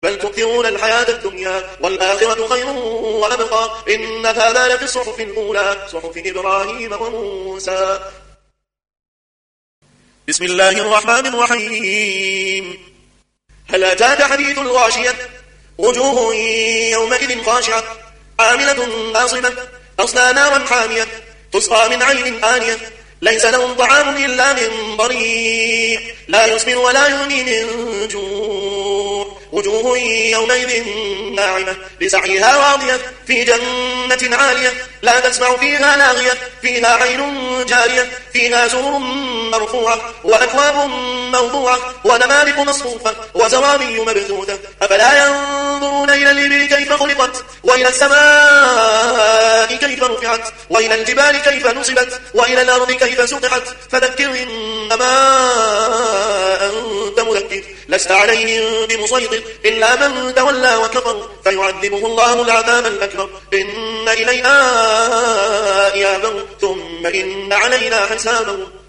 بل تؤثرون الحياة الدنيا والآخرة خير وأبقى إن هذا لفي الصحف الأولى صحف إبراهيم وموسى. بسم الله الرحمن الرحيم. هل أتاك حديث الغاشية وجوه يومئذ خاشعة عاملة ناصبة تصلى نارا حامية تسقى من عين آنية ليس لهم طعام إلا من ضريع لا يسمن ولا يغني من جوع وجوه يومئذ ناعمة لسعيها راضية في جنة عالية لا تسمع فيها لاغية فيها عين جارية فيها سرر مرفوعة وأكواب موضوعة ونمارق مصفوفة وزرابي مبثوثة أفلا ينظرون إلى الإبل كيف خلقت وإلى السماء كيف رفعت وإلى الجبال كيف نصبت وإلى الأرض كيف سطحت فذكر إنما أنت مذكر لست عليهم بمسيطر إلا من تولى وكفر فيعذبه الله العذاب الأكبر إن إلينا إيابهم ثم إن علينا حسابهم.